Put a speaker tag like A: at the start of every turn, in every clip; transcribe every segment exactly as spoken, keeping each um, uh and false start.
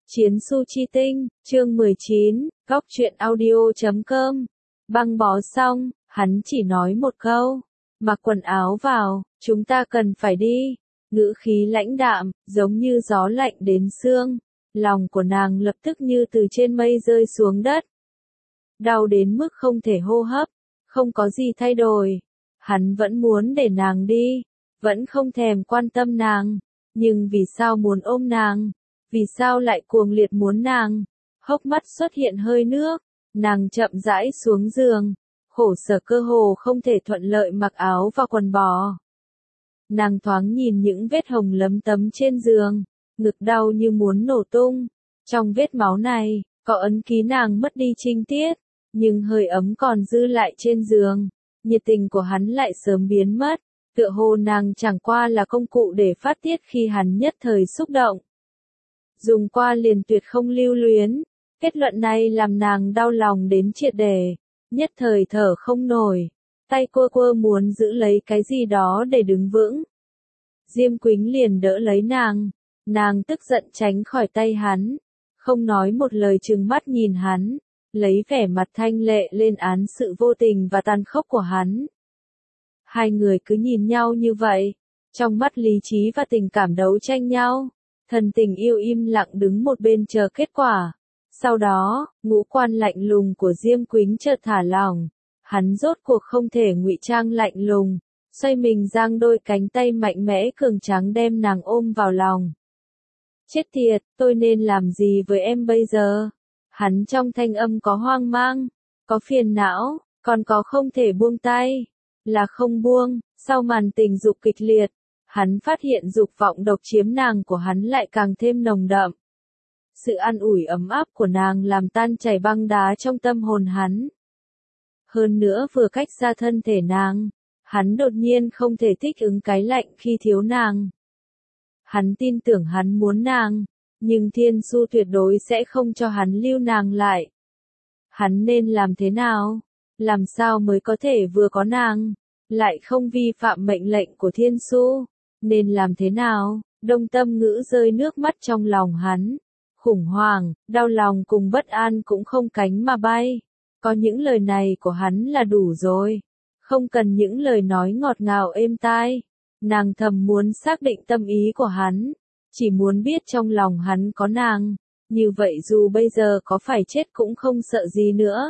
A: Chiến Su Chi Tinh, chương mười chín, góc truyện audio chấm com. Băng bó xong, hắn chỉ nói một câu, mặc quần áo vào, chúng ta cần phải đi. Ngữ khí lãnh đạm, giống như gió lạnh đến xương. Lòng của nàng lập tức như từ trên mây rơi xuống đất. Đau đến mức không thể hô hấp, không có gì thay đổi. Hắn vẫn muốn để nàng đi, vẫn không thèm quan tâm nàng, nhưng vì sao muốn ôm nàng? Vì sao lại cuồng liệt muốn nàng? Hốc mắt xuất hiện hơi nước, nàng chậm rãi xuống giường, khổ sở cơ hồ không thể thuận lợi mặc áo và quần bò. Nàng thoáng nhìn những vết hồng lấm tấm trên giường, ngực đau như muốn nổ tung. Trong vết máu này, có ấn ký nàng mất đi trinh tiết, nhưng hơi ấm còn dư lại trên giường. Nhiệt tình của hắn lại sớm biến mất, tựa hồ nàng chẳng qua là công cụ để phát tiết khi hắn nhất thời xúc động. Dùng qua liền tuyệt không lưu luyến, kết luận này làm nàng đau lòng đến triệt để, nhất thời thở không nổi, tay quơ quơ muốn giữ lấy cái gì đó để đứng vững. Diêm Quýnh liền đỡ lấy nàng, nàng tức giận tránh khỏi tay hắn, không nói một lời trừng mắt nhìn hắn, lấy vẻ mặt thanh lệ lên án sự vô tình và tàn khốc của hắn. Hai người cứ nhìn nhau như vậy, trong mắt lý trí và tình cảm đấu tranh nhau. Thần tình yêu im lặng đứng một bên chờ kết quả. Sau đó, ngũ quan lạnh lùng của Diêm Quýnh chợt thả lỏng. Hắn rốt cuộc không thể ngụy trang lạnh lùng, xoay mình giang đôi cánh tay mạnh mẽ cường tráng đem nàng ôm vào lòng. Chết tiệt, tôi nên làm gì với em bây giờ? Hắn trong thanh âm có hoang mang, có phiền não, còn có không thể buông tay. Là không buông, sau màn tình dục kịch liệt. Hắn phát hiện dục vọng độc chiếm nàng của hắn lại càng thêm nồng đậm. Sự an ủi ấm áp của nàng làm tan chảy băng đá trong tâm hồn hắn. Hơn nữa vừa cách xa thân thể nàng, hắn đột nhiên không thể thích ứng cái lạnh khi thiếu nàng. Hắn tin tưởng hắn muốn nàng, nhưng Thiên Su tuyệt đối sẽ không cho hắn lưu nàng lại. Hắn nên làm thế nào? Làm sao mới có thể vừa có nàng, lại không vi phạm mệnh lệnh của Thiên Su? Nên làm thế nào? Đông Tâm Ngữ rơi nước mắt trong lòng hắn. Khủng hoảng, đau lòng cùng bất an cũng không cánh mà bay. Có những lời này của hắn là đủ rồi. Không cần những lời nói ngọt ngào êm tai. Nàng thầm muốn xác định tâm ý của hắn. Chỉ muốn biết trong lòng hắn có nàng. Như vậy dù bây giờ có phải chết cũng không sợ gì nữa.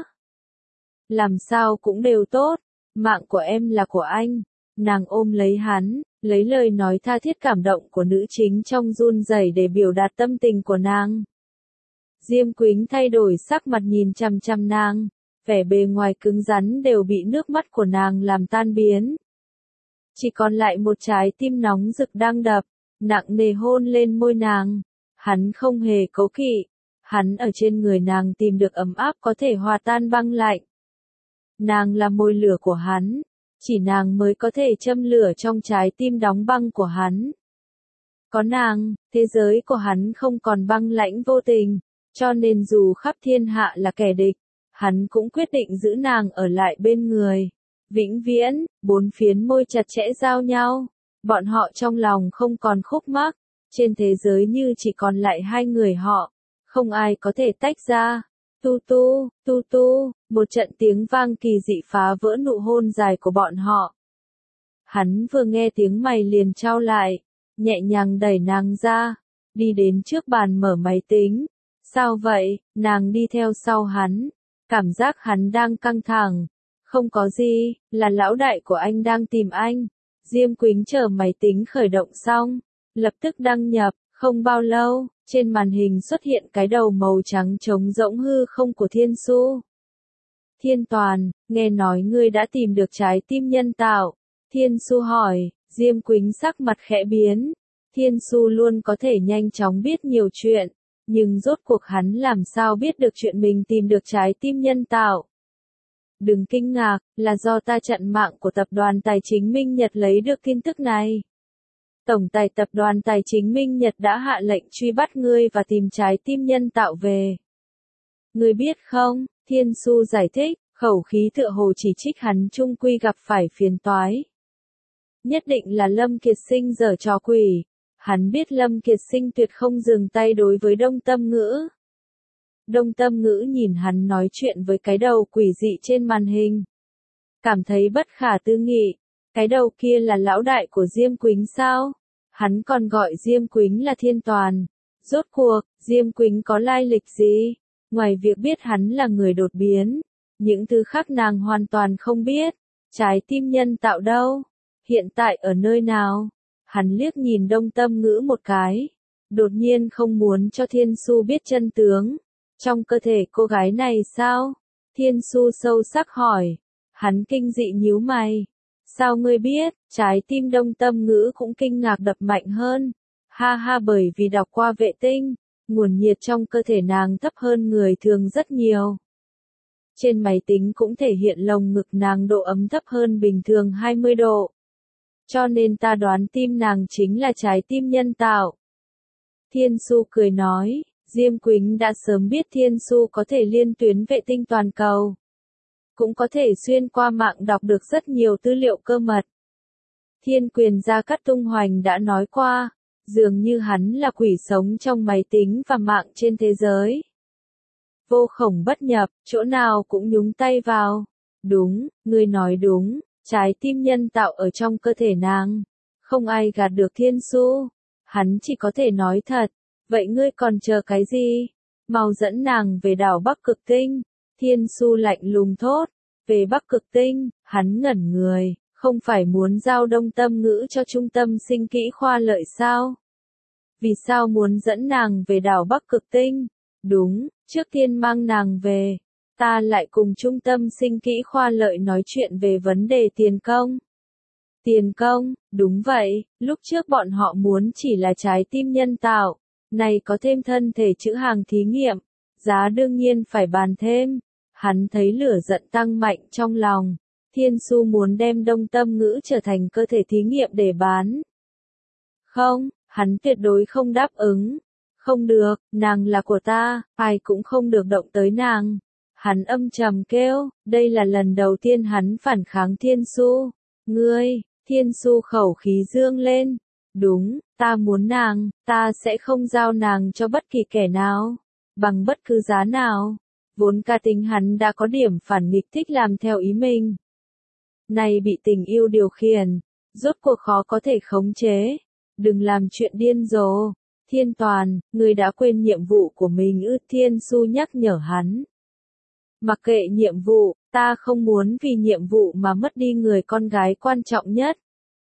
A: Làm sao cũng đều tốt. Mạng của em là của anh. Nàng ôm lấy hắn, lấy lời nói tha thiết cảm động của nữ chính trong run rẩy để biểu đạt tâm tình của nàng. Diêm Quýnh thay đổi sắc mặt nhìn chằm chằm nàng, vẻ bề ngoài cứng rắn đều bị nước mắt của nàng làm tan biến. Chỉ còn lại một trái tim nóng rực đang đập, nặng nề hôn lên môi nàng. Hắn không hề cố kỵ, hắn ở trên người nàng tìm được ấm áp có thể hòa tan băng lạnh. Nàng là môi lửa của hắn. Chỉ nàng mới có thể châm lửa trong trái tim đóng băng của hắn. Có nàng, thế giới của hắn không còn băng lãnh vô tình, cho nên dù khắp thiên hạ là kẻ địch, hắn cũng quyết định giữ nàng ở lại bên người. Vĩnh viễn, bốn phiến môi chặt chẽ giao nhau, bọn họ trong lòng không còn khúc mắc, trên thế giới như chỉ còn lại hai người họ, không ai có thể tách ra. Tu tu, tu tu, một trận tiếng vang kỳ dị phá vỡ nụ hôn dài của bọn họ. Hắn vừa nghe tiếng mày liền trao lại, nhẹ nhàng đẩy nàng ra, đi đến trước bàn mở máy tính. Sao vậy? Nàng đi theo sau hắn, cảm giác hắn đang căng thẳng. Không có gì, là lão đại của anh đang tìm anh. Diêm Quýnh chờ máy tính khởi động xong, lập tức đăng nhập. Không bao lâu, trên màn hình xuất hiện cái đầu màu trắng trống rỗng hư không của Thiên Su. Thiên Toàn, nghe nói ngươi đã tìm được trái tim nhân tạo. Thiên Su hỏi, Diêm Quýnh sắc mặt khẽ biến. Thiên Su luôn có thể nhanh chóng biết nhiều chuyện, nhưng rốt cuộc hắn làm sao biết được chuyện mình tìm được trái tim nhân tạo. Đừng kinh ngạc, là do ta chặn mạng của tập đoàn tài chính Minh Nhật lấy được tin tức này. Tổng tài tập đoàn tài chính Minh Nhật đã hạ lệnh truy bắt ngươi và tìm trái tim nhân tạo về. Ngươi biết không, Thiên Su giải thích, khẩu khí tựa hồ chỉ trích hắn chung quy gặp phải phiền toái. Nhất định là Lâm Kiệt Sinh giở trò quỷ, Hắn biết Lâm Kiệt Sinh tuyệt không dừng tay đối với Đông Tâm Ngữ. Đông Tâm Ngữ nhìn hắn nói chuyện với cái đầu quỷ dị trên màn hình. Cảm thấy bất khả tư nghị. Cái đầu kia là lão đại của Diêm Quýnh sao? Hắn còn gọi Diêm Quýnh là Thiên Toàn. Rốt cuộc, Diêm Quýnh có lai lịch gì? Ngoài việc biết hắn là người đột biến, những thứ khác nàng hoàn toàn không biết. Trái tim nhân tạo đâu? Hiện tại ở nơi nào? Hắn liếc nhìn Đông Tâm Ngữ một cái. Đột nhiên không muốn cho Thiên Su biết chân tướng. Trong cơ thể cô gái này sao? Thiên Su sâu sắc hỏi. Hắn kinh dị nhíu mày. Sao ngươi biết? Trái tim Đông Tâm Ngữ cũng kinh ngạc đập mạnh hơn. Ha ha, bởi vì đọc qua vệ tinh, nguồn nhiệt trong cơ thể nàng thấp hơn người thường rất nhiều. Trên máy tính cũng thể hiện lồng ngực nàng độ ấm thấp hơn bình thường hai mươi độ. Cho nên ta đoán tim nàng chính là trái tim nhân tạo. Thiên Su cười nói, Diêm Quýnh đã sớm biết Thiên Su có thể liên tuyến vệ tinh toàn cầu. Cũng có thể xuyên qua mạng đọc được rất nhiều tư liệu cơ mật. Thiên Quyền Gia Cát Tung Hoành đã nói qua, dường như hắn là quỷ sống trong máy tính và mạng trên thế giới. Vô khổng bất nhập, chỗ nào cũng nhúng tay vào. Đúng, ngươi nói đúng, trái tim nhân tạo ở trong cơ thể nàng. Không ai gạt được Thiên Su. Hắn chỉ có thể nói thật. Vậy ngươi còn chờ cái gì? Mau dẫn nàng về đảo Bắc Cực Tinh. Thiên Su lạnh lùng thốt. Về Bắc Cực Tinh, hắn ngẩn người. Không phải muốn giao Đông Tâm Ngữ cho trung tâm sinh kỹ khoa lợi sao? Vì sao muốn dẫn nàng về đảo Bắc Cực Tinh? Đúng, trước tiên mang nàng về. Ta lại cùng trung tâm sinh kỹ khoa lợi nói chuyện về vấn đề tiền công. Tiền công, đúng vậy, lúc trước bọn họ muốn chỉ là trái tim nhân tạo. Này có thêm thân thể chữ hàng thí nghiệm. Giá đương nhiên phải bàn thêm. Hắn thấy lửa giận tăng mạnh trong lòng. Thiên Su muốn đem Đông Tâm Ngữ trở thành cơ thể thí nghiệm để bán. Không, hắn tuyệt đối không đáp ứng. Không được, nàng là của ta, ai cũng không được động tới nàng. Hắn âm trầm kêu, đây là lần đầu tiên hắn phản kháng Thiên Su. Ngươi, Thiên Su khẩu khí dương lên. Đúng, ta muốn nàng, ta sẽ không giao nàng cho bất kỳ kẻ nào. Bằng bất cứ giá nào. Vốn cá tính hắn đã có điểm phản nghịch thích làm theo ý mình. Này bị tình yêu điều khiển, rốt cuộc khó có thể khống chế. Đừng làm chuyện điên rồ. Thiên Toàn, người đã quên nhiệm vụ của mình ư? Thiên Su nhắc nhở hắn. Mặc kệ nhiệm vụ, ta không muốn vì nhiệm vụ mà mất đi người con gái quan trọng nhất.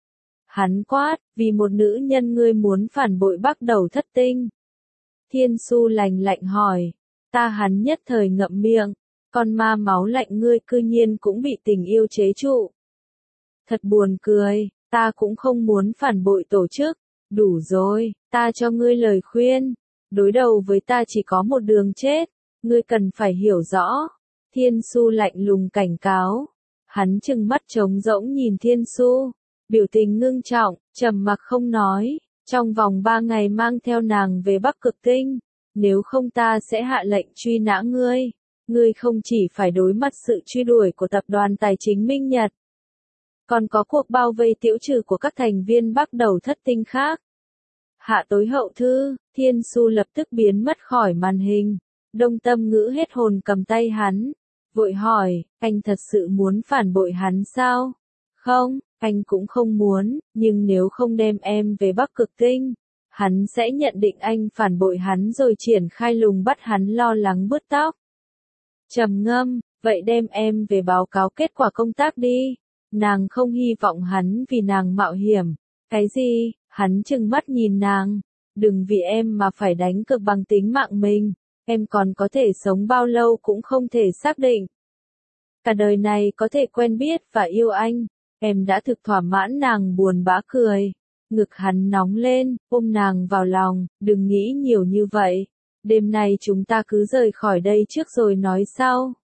A: Hắn quát, vì một nữ nhân ngươi muốn phản bội Bắc Đầu Thất Tinh. Thiên Su lạnh lạnh hỏi. Ta hắn nhất thời ngậm miệng. Con ma máu lạnh ngươi cư nhiên cũng bị tình yêu chế trụ. Thật buồn cười, ta cũng không muốn phản bội tổ chức. Đủ rồi, ta cho ngươi lời khuyên. Đối đầu với ta chỉ có một đường chết. Ngươi cần phải hiểu rõ. Thiên Su lạnh lùng cảnh cáo. Hắn trừng mắt trống rỗng nhìn Thiên Su. Biểu tình ngưng trọng, trầm mặc không nói. Trong vòng ba ngày mang theo nàng về Bắc Cực Tinh. Nếu không ta sẽ hạ lệnh truy nã ngươi. Ngươi không chỉ phải đối mặt sự truy đuổi của tập đoàn tài chính Minh Nhật. Còn có cuộc bao vây tiễu trừ của các thành viên Bắc Đầu Thất Tinh khác. Hạ tối hậu thư, Thiên Su lập tức biến mất khỏi màn hình. Đông Tâm Ngữ hết hồn cầm tay hắn. Vội hỏi, anh thật sự muốn phản bội hắn sao? Không, anh cũng không muốn, nhưng nếu không đem em về Bắc Cực Tinh, hắn sẽ nhận định anh phản bội hắn rồi triển khai lùng bắt hắn lo lắng bứt tóc. Trầm ngâm, vậy đem em về báo cáo kết quả công tác đi. Nàng không hy vọng hắn vì nàng mạo hiểm. Cái gì? Hắn trừng mắt nhìn nàng. Đừng vì em mà phải đánh cược bằng tính mạng mình. Em còn có thể sống bao lâu cũng không thể xác định. Cả đời này có thể quen biết và yêu anh. Em đã thực thỏa mãn. Nàng buồn bã cười. Ngực hắn nóng lên, ôm nàng vào lòng. Đừng nghĩ nhiều như vậy. Đêm nay chúng ta cứ rời khỏi đây trước rồi nói sau.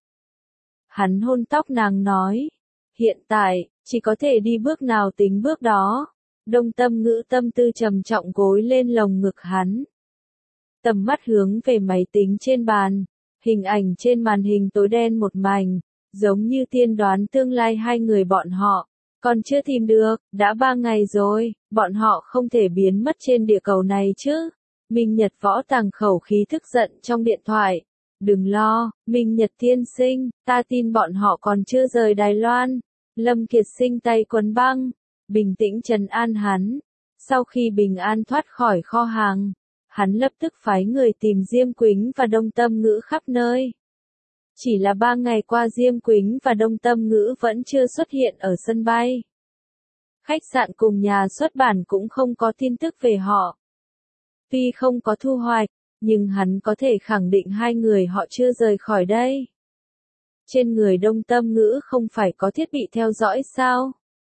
A: Hắn hôn tóc nàng nói. Hiện tại, chỉ có thể đi bước nào tính bước đó. Đông Tâm Ngữ tâm tư trầm trọng gối lên lồng ngực hắn. Tầm mắt hướng về máy tính trên bàn. Hình ảnh trên màn hình tối đen một mảnh. Giống như tiên đoán tương lai hai người bọn họ. Còn chưa tìm được, đã ba ngày rồi, bọn họ không thể biến mất trên địa cầu này chứ. Minh Nhật Võ Tàng khẩu khí tức giận trong điện thoại. Đừng lo, Minh Nhật tiên sinh, ta tin bọn họ còn chưa rời Đài Loan. Lâm Kiệt Sinh tay quấn băng, bình tĩnh trấn an hắn. Sau khi bình an thoát khỏi kho hàng, hắn lập tức phái người tìm Diêm Quýnh và Đông Tâm Ngữ khắp nơi. Chỉ là ba ngày qua Diêm Quýnh và Đông Tâm Ngữ vẫn chưa xuất hiện ở sân bay. Khách sạn cùng nhà xuất bản cũng không có tin tức về họ. Tuy không có thu hoạch, nhưng hắn có thể khẳng định hai người họ chưa rời khỏi đây. Trên người Đông Tâm Ngữ không phải có thiết bị theo dõi sao?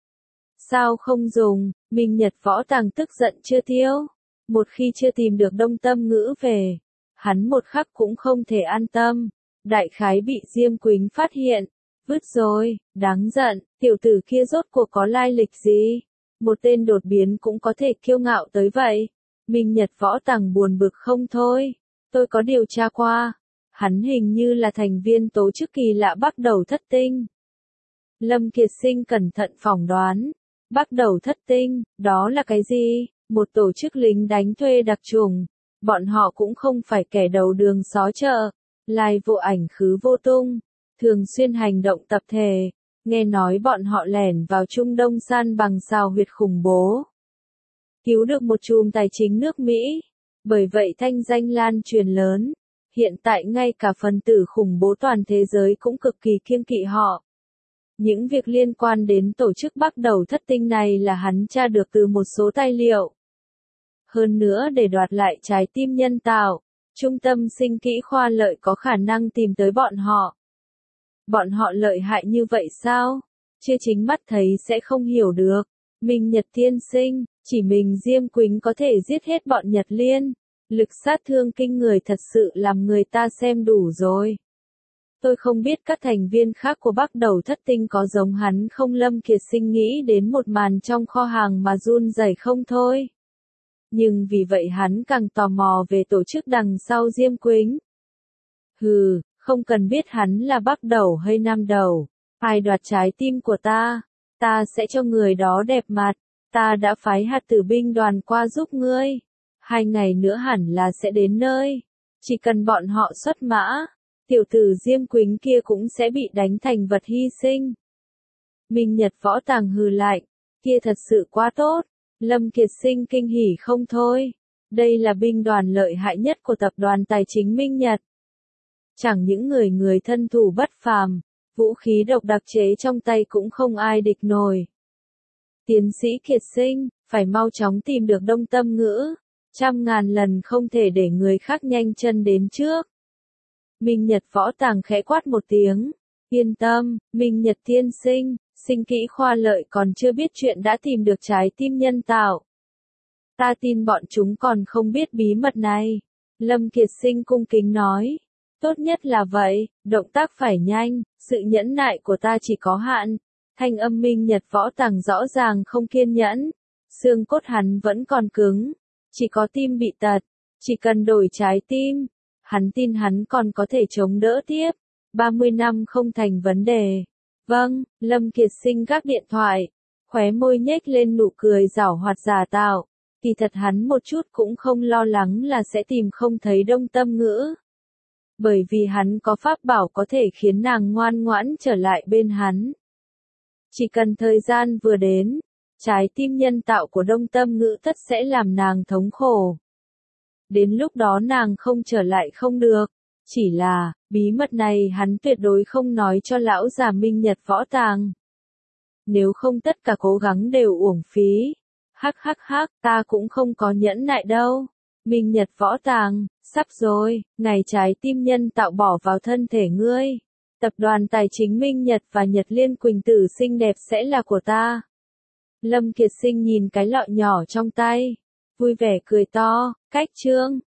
A: Sao không dùng? Minh Nhật Võ Tàng tức giận chưa tiêu. Một khi chưa tìm được Đông Tâm Ngữ về, hắn một khắc cũng không thể an tâm. Đại khái bị Diêm Quýnh phát hiện. Vứt rồi, đáng giận, tiểu tử kia rốt cuộc có lai lịch gì? Một tên đột biến cũng có thể kiêu ngạo tới vậy. Minh Nhật Võ Tàng buồn bực không thôi. Tôi có điều tra qua. Hắn hình như là thành viên tổ chức kỳ lạ Bắc Đầu Thất Tinh. Lâm Kiệt Sinh cẩn thận phỏng đoán. Bắc Đầu Thất Tinh, đó là cái gì? Một tổ chức lính đánh thuê đặc chủng. Bọn họ cũng không phải kẻ đầu đường xó chợ. Lai vô ảnh khứ vô tung. Thường xuyên hành động tập thể. Nghe nói bọn họ lẻn vào Trung Đông san bằng xào huyệt khủng bố. Cứu được một chùm tài chính nước Mỹ. Bởi vậy thanh danh lan truyền lớn. Hiện tại ngay cả phần tử khủng bố toàn thế giới cũng cực kỳ kiêng kỵ họ. Những việc liên quan đến tổ chức Bắc Đầu Thất Tinh này là hắn tra được từ một số tài liệu. Hơn nữa để đoạt lại trái tim nhân tạo, trung tâm sinh kỹ khoa lợi có khả năng tìm tới bọn họ. Bọn họ lợi hại như vậy sao? Chưa chính mắt thấy sẽ không hiểu được. Minh Nhật tiên sinh, chỉ mình Diêm Quýnh có thể giết hết bọn Nhật Liên. Lực sát thương kinh người thật sự làm người ta xem đủ rồi. Tôi không biết các thành viên khác của Bắc Đầu Thất Tinh có giống hắn không. Lâm Kiệt Sinh nghĩ đến một màn trong kho hàng mà run rẩy không thôi. Nhưng vì vậy hắn càng tò mò về tổ chức đằng sau Diêm Quýnh. Hừ, không cần biết hắn là Bắc Đầu hay Nam Đầu. Ai đoạt trái tim của ta, ta sẽ cho người đó đẹp mặt. Ta đã phái hạt tử binh đoàn qua giúp ngươi. Hai ngày nữa hẳn là sẽ đến nơi. Chỉ cần bọn họ xuất mã, tiểu tử Diêm Quýnh kia cũng sẽ bị đánh thành vật hy sinh. Minh Nhật Võ Tàng hừ lạnh, kia thật sự quá tốt. Lâm Kiệt Sinh kinh hỉ không thôi. Đây là binh đoàn lợi hại nhất của tập đoàn tài chính Minh Nhật. Chẳng những người người thân thủ bất phàm, vũ khí độc đặc chế trong tay cũng không ai địch nổi. Tiến sĩ Kiệt Sinh, phải mau chóng tìm được Đông Tâm Ngữ. Trăm ngàn lần không thể để người khác nhanh chân đến trước. Minh Nhật Võ Tàng khẽ quát một tiếng. Yên tâm, Minh Nhật tiên sinh, sinh kỹ khoa lợi còn chưa biết chuyện đã tìm được trái tim nhân tạo. Ta tin bọn chúng còn không biết bí mật này. Lâm Kiệt Sinh cung kính nói. Tốt nhất là vậy, động tác phải nhanh, sự nhẫn nại của ta chỉ có hạn. Thanh âm Minh Nhật Võ Tàng rõ ràng không kiên nhẫn. Xương cốt hắn vẫn còn cứng. Chỉ có tim bị tật. Chỉ cần đổi trái tim. Hắn tin hắn còn có thể chống đỡ tiếp. ba mươi năm không thành vấn đề. Vâng, Lâm Kiệt Sinh gác điện thoại. Khóe môi nhếch lên nụ cười giảo hoạt giả tạo. Kỳ thật hắn một chút cũng không lo lắng là sẽ tìm không thấy Đông Tâm Ngữ. Bởi vì hắn có pháp bảo có thể khiến nàng ngoan ngoãn trở lại bên hắn. Chỉ cần thời gian vừa đến, trái tim nhân tạo của Đông Tâm Ngữ tất sẽ làm nàng thống khổ. Đến lúc đó nàng không trở lại không được. Chỉ là, bí mật này hắn tuyệt đối không nói cho lão già Minh Nhật Võ Tàng. Nếu không tất cả cố gắng đều uổng phí. Hắc hắc hắc, ta cũng không có nhẫn nại đâu. Minh Nhật Võ Tàng, sắp rồi, ngày trái tim nhân tạo bỏ vào thân thể ngươi. Tập đoàn tài chính Minh Nhật và Nhật Liên Quỳnh tử xinh đẹp sẽ là của ta. Lâm Kiệt Sinh nhìn cái lọ nhỏ trong tay. Vui vẻ cười to, cách trương.